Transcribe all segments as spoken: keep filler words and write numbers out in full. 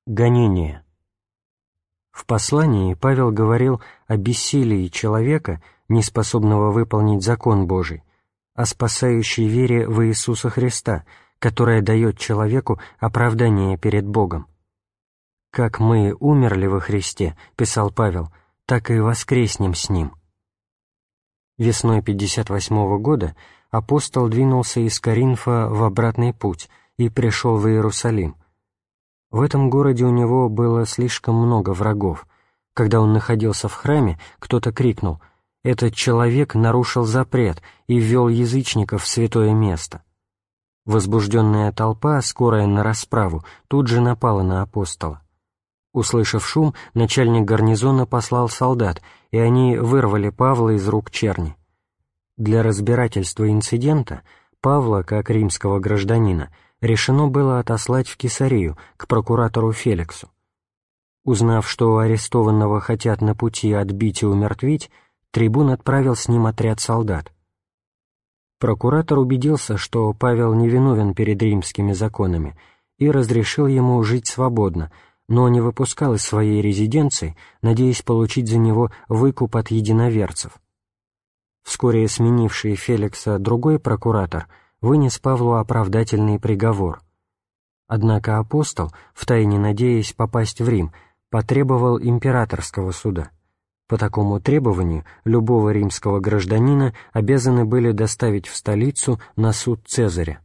Гонение. В послании Павел говорил о бессилии человека, неспособного выполнить закон Божий, о спасающей вере в Иисуса Христа, которая дает человеку оправдание перед Богом. «Как мы умерли во Христе, — писал Павел, — так и воскреснем с Ним». Весной пятьдесят восьмого года апостол двинулся из Коринфа в обратный путь и пришел в Иерусалим. В этом городе у него было слишком много врагов. Когда он находился в храме, кто-то крикнул: «Этот человек нарушил запрет и ввел язычников в святое место». Возбужденная толпа, скорая на расправу, тут же напала на апостола. Услышав шум, начальник гарнизона послал солдат, и они вырвали Павла из рук черни. Для разбирательства инцидента Павла, как римского гражданина, решено было отослать в Кесарию к прокуратору Феликсу. Узнав, что арестованного хотят на пути отбить и умертвить, трибун отправил с ним отряд солдат. Прокуратор убедился, что Павел невиновен перед римскими законами, и разрешил ему жить свободно, но не выпускал из своей резиденции, надеясь получить за него выкуп от единоверцев. Вскоре сменивший Феликса другой прокуратор вынес Павлу оправдательный приговор. Однако апостол, втайне надеясь попасть в Рим, потребовал императорского суда. По такому требованию любого римского гражданина обязаны были доставить в столицу на суд Цезаря.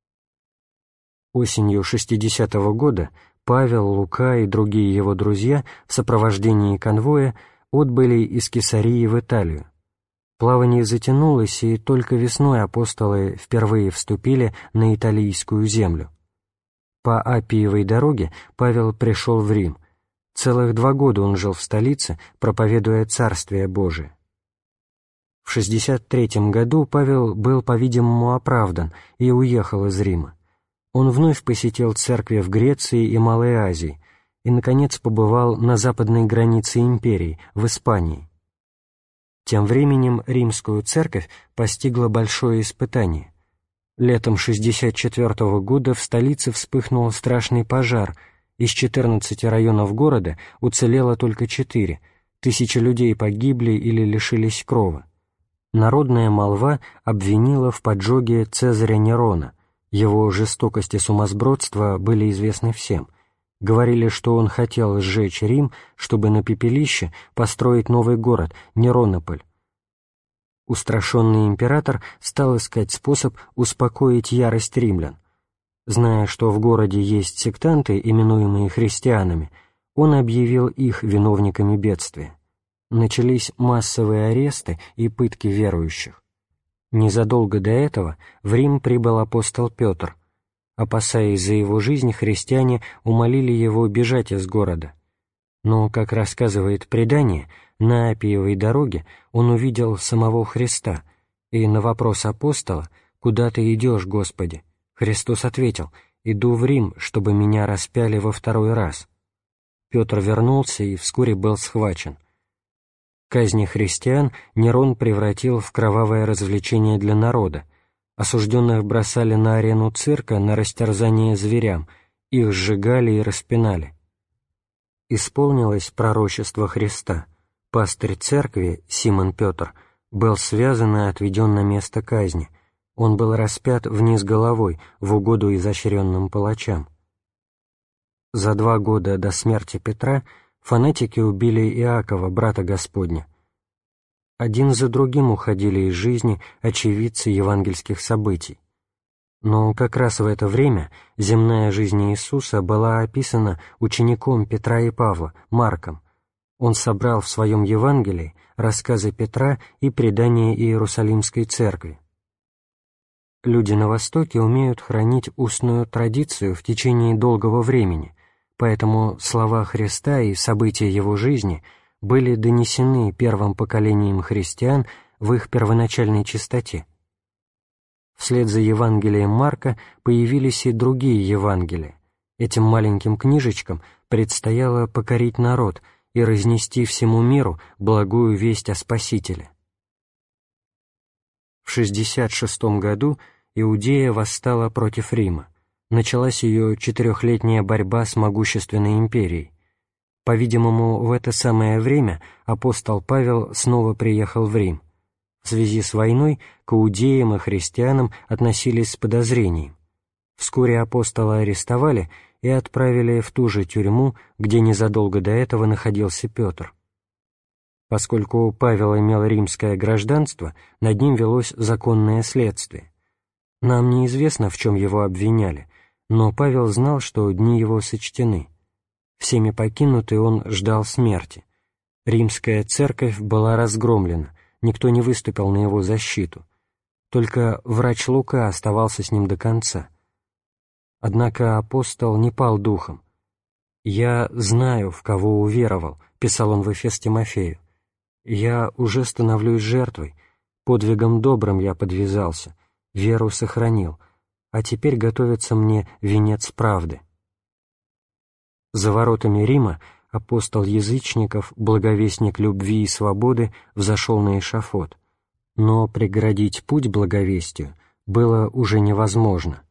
Осенью шестидесятого года Павел, Лука и другие его друзья в сопровождении конвоя отбыли из Кесарии в Италию. Плавание затянулось, и только весной апостолы впервые вступили на италийскую землю. По Аппиевой дороге Павел пришел в Рим. Целых два года он жил в столице, проповедуя Царствие Божие. В шестьдесят третьем году Павел был, по-видимому, оправдан и уехал из Рима. Он вновь посетил церкви в Греции и Малой Азии и, наконец, побывал на западной границе империи, в Испании. Тем временем римскую церковь постигло большое испытание. Летом шестьдесят четвёртого года в столице вспыхнул страшный пожар. Из четырнадцати районов города уцелело только четыре. Тысячи людей погибли или лишились крова. Народная молва обвинила в поджоге Цезаря Нерона. Его жестокость и сумасбродство были известны всем. Говорили, что он хотел сжечь Рим, чтобы на пепелище построить новый город, Неронополь. Устрашенный император стал искать способ успокоить ярость римлян. Зная, что в городе есть сектанты, именуемые христианами, он объявил их виновниками бедствия. Начались массовые аресты и пытки верующих. Незадолго до этого в Рим прибыл апостол Петр. Опасаясь за его жизнь, христиане умолили его бежать из города. Но, как рассказывает предание, на Аппиевой дороге он увидел самого Христа, и на вопрос апостола: «Куда ты идешь, Господи?», Христос ответил: «Иду в Рим, чтобы меня распяли во второй раз». Петр вернулся и вскоре был схвачен. Казни христиан Нерон превратил в кровавое развлечение для народа. Осужденных бросали на арену цирка на растерзание зверям, их сжигали и распинали. Исполнилось пророчество Христа. Пастырь церкви, Симон Петр, был связан и отведен на место казни. Он был распят вниз головой в угоду изощренным палачам. За два года до смерти Петра фанатики убили Иакова, брата Господня. Один за другим уходили из жизни очевидцы евангельских событий. Но как раз в это время земная жизнь Иисуса была описана учеником Петра и Павла, Марком. Он собрал в своем Евангелии рассказы Петра и предания Иерусалимской церкви. Люди на Востоке умеют хранить устную традицию в течение долгого времени, поэтому слова Христа и события Его жизни были донесены первым поколением христиан в их первоначальной чистоте. Вслед за Евангелием Марка появились и другие Евангелия. Этим маленьким книжечкам предстояло покорить народ и разнести всему миру благую весть о Спасителе. В шестьдесят шестом году Иудея восстала против Рима. началась ее четырехлетняя борьба с могущественной империей. По-видимому, в это самое время апостол Павел снова приехал в Рим. В связи с войной к иудеям и христианам относились с подозрением. Вскоре апостола арестовали и отправили в ту же тюрьму, где незадолго до этого находился Петр. Поскольку Павел имел римское гражданство, над ним велось законное следствие. Нам неизвестно, в чем его обвиняли, но Павел знал, что дни его сочтены. Всеми покинутый, он ждал смерти. Римская церковь была разгромлена, никто не выступил на его защиту. Только врач Лука оставался с ним до конца. Однако апостол не пал духом. «Я знаю, в кого уверовал», — писал он в Эфес Тимофею. «Я уже становлюсь жертвой, подвигом добрым я подвязался, веру сохранил, а теперь готовится мне венец правды». За воротами Рима апостол язычников, благовестник любви и свободы, взошел на эшафот, но преградить путь благовестию было уже невозможно.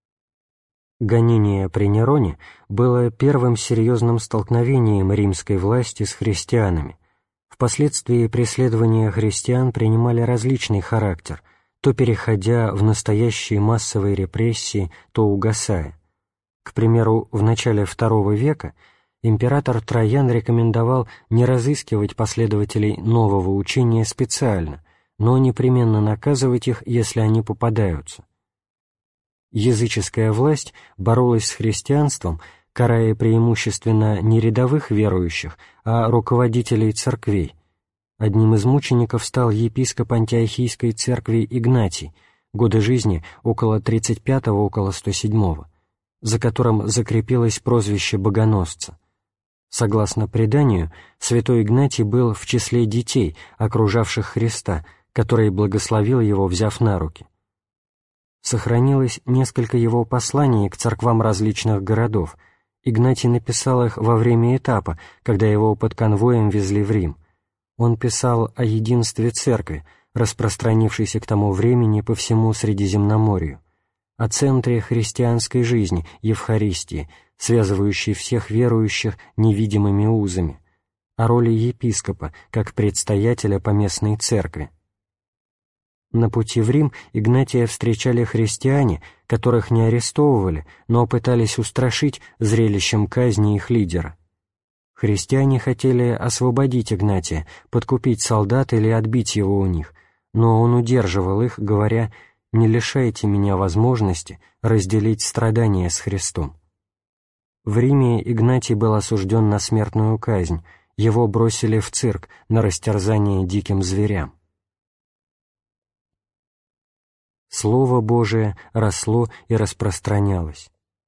Гонение при Нероне было первым серьезным столкновением римской власти с христианами. Впоследствии преследования христиан принимали различный характер, то переходя в настоящие массовые репрессии, то угасая. К примеру, в начале второго века император Троян рекомендовал не разыскивать последователей нового учения специально, но непременно наказывать их, если они попадаются. Языческая власть боролась с христианством, карая преимущественно не рядовых верующих, а руководителей церквей. Одним из мучеников стал епископ Антиохийской церкви Игнатий, годы жизни около тридцать пятого — около сто седьмого, за которым закрепилось прозвище богоносца. Согласно преданию, святой Игнатий был в числе детей, окружавших Христа, который благословил его, взяв на руки. Сохранилось несколько его посланий к церквам различных городов. Игнатий написал их во время этапа, когда его под конвоем везли в Рим. Он писал о единстве церкви, распространившейся к тому времени по всему Средиземноморью, о центре христианской жизни, Евхаристии, связывающей всех верующих невидимыми узами, о роли епископа, как предстоятеля поместной церкви. На пути в Рим Игнатия встречали христиане, которых не арестовывали, но пытались устрашить зрелищем казни их лидера. Христиане хотели освободить Игнатия, подкупить солдат или отбить его у них, но он удерживал их, говоря: «Не лишайте меня возможности разделить страдания с Христом». В Риме Игнатий был осужден на смертную казнь, его бросили в цирк на растерзание диким зверям. Слово Божие росло и распространялось.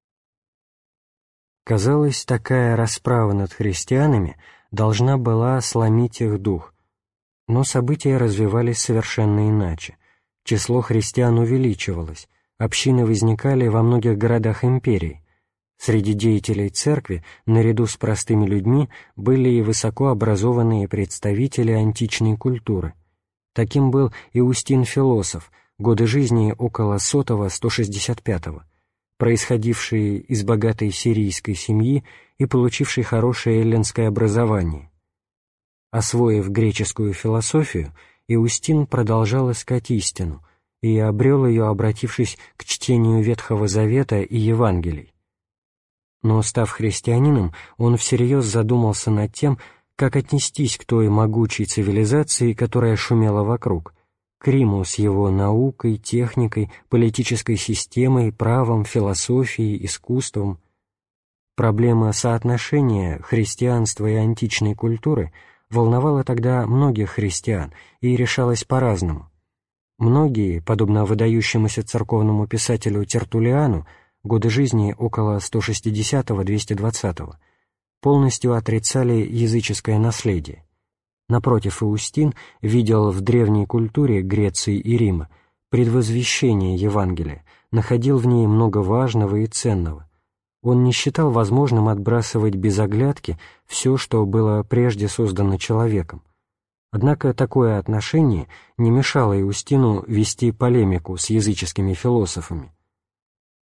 Казалось, такая расправа над христианами должна была сломить их дух, но события развивались совершенно иначе. Число христиан увеличивалось, общины возникали во многих городах империи. Среди деятелей церкви, наряду с простыми людьми, были и высокообразованные представители античной культуры. Таким был Иустин Философ, годы жизни около сотого — сто шестьдесят пятого, происходивший из богатой сирийской семьи и получивший хорошее эллинское образование. Освоив греческую философию, Иустин продолжал искать истину и обрел ее, обратившись к чтению Ветхого Завета и Евангелий. Но, став христианином, он всерьез задумался над тем, как отнестись к той могучей цивилизации, которая шумела вокруг, к Риму с его наукой, техникой, политической системой, правом, философией, искусством. Проблема соотношения христианства и античной культуры волновала тогда многих христиан и решалась по-разному. Многие, подобно выдающемуся церковному писателю Тертуллиану, годы жизни около сто шестидесятого — двести двадцатого, полностью отрицали языческое наследие. Напротив, Иустин видел в древней культуре Греции и Рима предвозвещение Евангелия, находил в ней много важного и ценного. Он не считал возможным отбрасывать без оглядки все, что было прежде создано человеком. Однако такое отношение не мешало Иустину вести полемику с языческими философами. В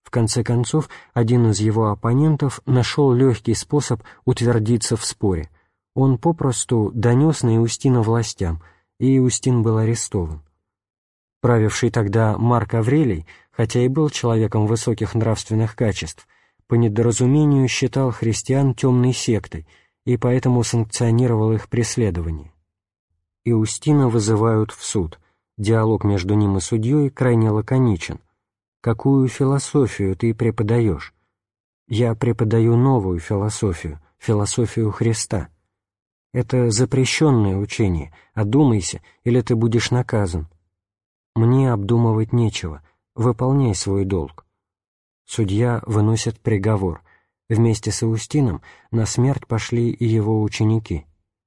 В конце концов, один из его оппонентов нашел легкий способ утвердиться в споре. Он попросту донес на Иустина властям, и Иустин был арестован. Правивший тогда Марк Аврелий, хотя и был человеком высоких нравственных качеств, по недоразумению считал христиан темной сектой и поэтому санкционировал их преследование. Иустина вызывают в суд. Диалог между ним и судьей крайне лаконичен. «Какую философию ты преподаешь?» «Я преподаю новую философию, философию Христа». «Это запрещенное учение, одумайся, или ты будешь наказан». «Мне обдумывать нечего, выполняй свой долг». Судья выносит приговор. Вместе с Иустином на смерть пошли и его ученики.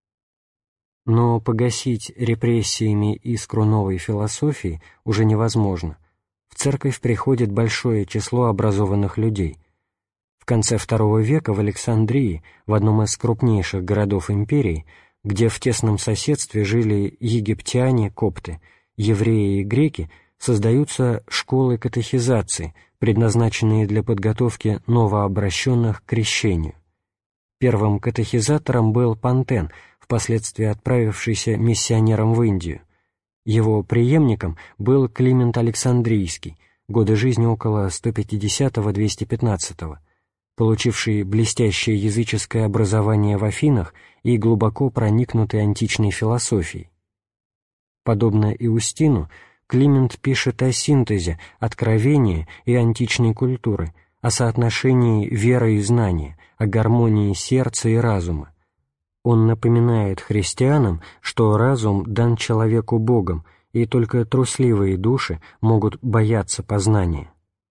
Но погасить репрессиями искру новой философии уже невозможно. В церковь приходит большое число образованных людей. В конце второго века в Александрии, в одном из крупнейших городов империи, где в тесном соседстве жили египтяне, копты, евреи и греки, создаются школы катехизации, предназначенные для подготовки новообращенных к крещению. Первым катехизатором был Пантен, впоследствии отправившийся миссионером в Индию. Его преемником был Климент Александрийский, годы жизни около сто пятидесятого — двести пятнадцатого, получивший блестящее языческое образование в Афинах и глубоко проникнутый античной философией. Подобно Иустину, Климент пишет о синтезе откровения и античной культуры, о соотношении веры и знания, о гармонии сердца и разума. Он напоминает христианам, что разум дан человеку Богом, и только трусливые души могут бояться познания.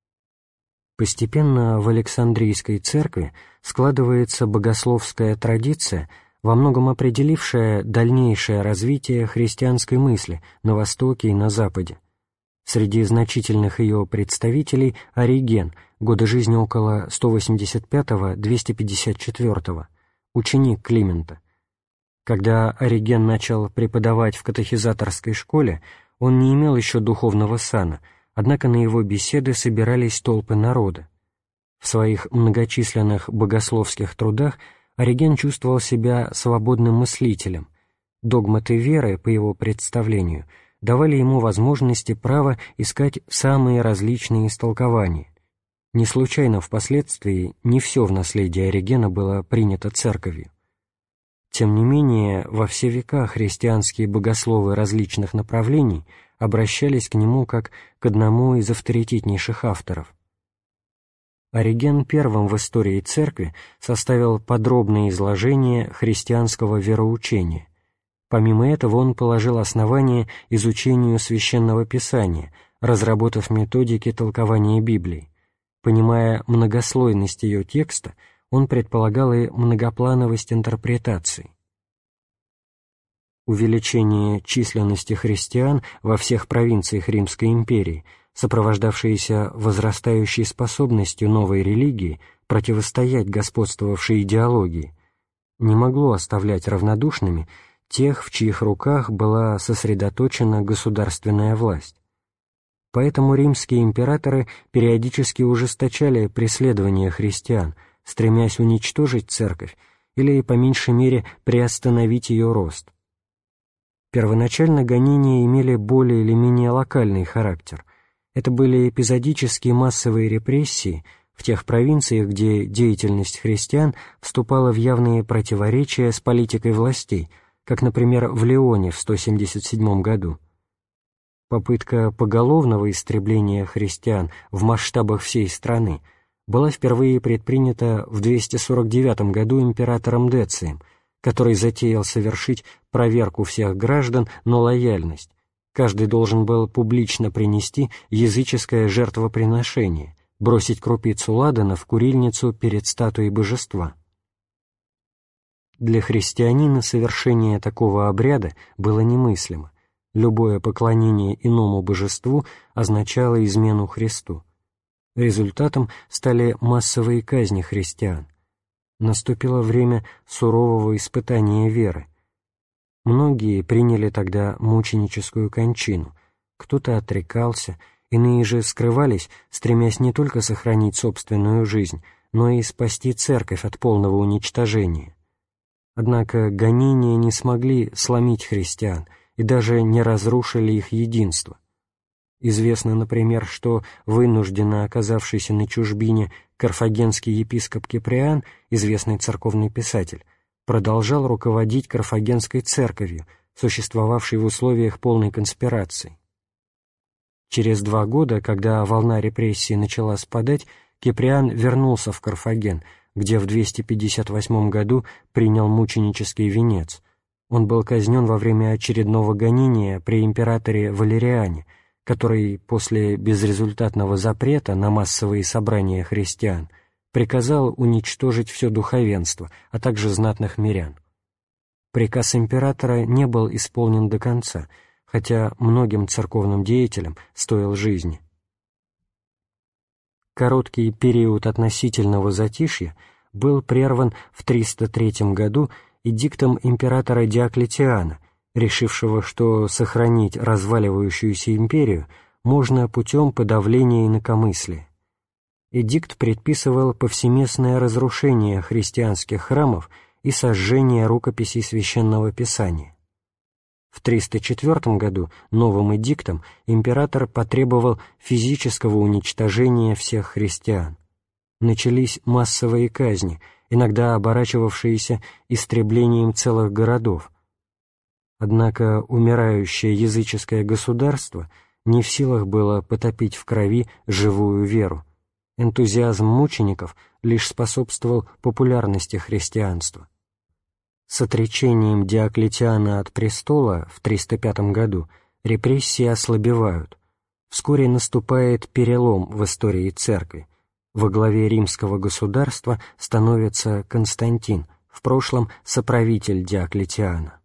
Постепенно в Александрийской церкви складывается богословская традиция, во многом определившая дальнейшее развитие христианской мысли на Востоке и на Западе. Среди значительных ее представителей Ориген, годы жизни около сто восемьдесят пятого — двести пятьдесят четвёртого, ученик Климента. Когда Ориген начал преподавать в катехизаторской школе, он не имел еще духовного сана, однако на его беседы собирались толпы народа. В своих многочисленных богословских трудах Ориген чувствовал себя свободным мыслителем. Догматы веры, по его представлению, давали ему возможности права искать самые различные истолкования. Не случайно впоследствии не все в наследии Оригена было принято церковью. Тем не менее, во все века христианские богословы различных направлений обращались к нему как к одному из авторитетнейших авторов. Ориген первым в истории церкви составил подробное изложение христианского вероучения. Помимо этого он положил основание изучению Священного Писания, разработав методики толкования Библии. Понимая многослойность ее текста, он предполагал и многоплановость интерпретаций. Увеличение численности христиан во всех провинциях Римской империи, сопровождавшееся возрастающей способностью новой религии противостоять господствовавшей идеологии, не могло оставлять равнодушными тех, в чьих руках была сосредоточена государственная власть. Поэтому римские императоры периодически ужесточали преследование христиан, стремясь уничтожить церковь или, по меньшей мере, приостановить ее рост. Первоначально гонения имели более или менее локальный характер. Это были эпизодические массовые репрессии в тех провинциях, где деятельность христиан вступала в явные противоречия с политикой властей, как, например, в Лионе в сто семьдесят седьмом году. Попытка поголовного истребления христиан в масштабах всей страны была впервые предпринята в двести сорок девятом году императором Децием, который затеял совершить проверку всех граждан на лояльность. Каждый должен был публично принести языческое жертвоприношение, бросить крупицу ладана в курильницу перед статуей божества. Для христианина совершение такого обряда было немыслимо. Любое поклонение иному божеству означало измену Христу. Результатом стали массовые казни христиан. Наступило время сурового испытания веры. Многие приняли тогда мученическую кончину, кто-то отрекался, Иные же скрывались, стремясь не только сохранить собственную жизнь, но и спасти церковь от полного уничтожения. Однако гонения не смогли сломить христиан и даже не разрушили их единство. Известно, например, что вынужденно оказавшийся на чужбине карфагенский епископ Киприан, известный церковный писатель, продолжал руководить Карфагенской церковью, существовавшей в условиях полной конспирации. Через два года, когда волна репрессий начала спадать, Киприан вернулся в Карфаген, где в двести пятьдесят восьмом году принял мученический венец. Он был казнен во время очередного гонения при императоре Валериане, который после безрезультатного запрета на массовые собрания христиан приказал уничтожить все духовенство, а также знатных мирян. Приказ императора не был исполнен до конца, хотя многим церковным деятелям стоил жизни. Короткий период относительного затишья был прерван в триста третьем году эдиктом императора Диоклетиана, решившего, что сохранить разваливающуюся империю можно путем подавления инакомыслия. Эдикт предписывал повсеместное разрушение христианских храмов и сожжение рукописей Священного Писания. В триста четвёртом году новым эдиктом император потребовал физического уничтожения всех христиан. Начались массовые казни, иногда оборачивавшиеся истреблением целых городов. Однако умирающее языческое государство не в силах было потопить в крови живую веру. Энтузиазм мучеников лишь способствовал популярности христианства. С отречением Диоклетиана от престола в триста пятом году репрессии ослабевают. Вскоре наступает перелом в истории церкви. Во главе римского государства становится Константин, в прошлом соправитель Диоклетиана.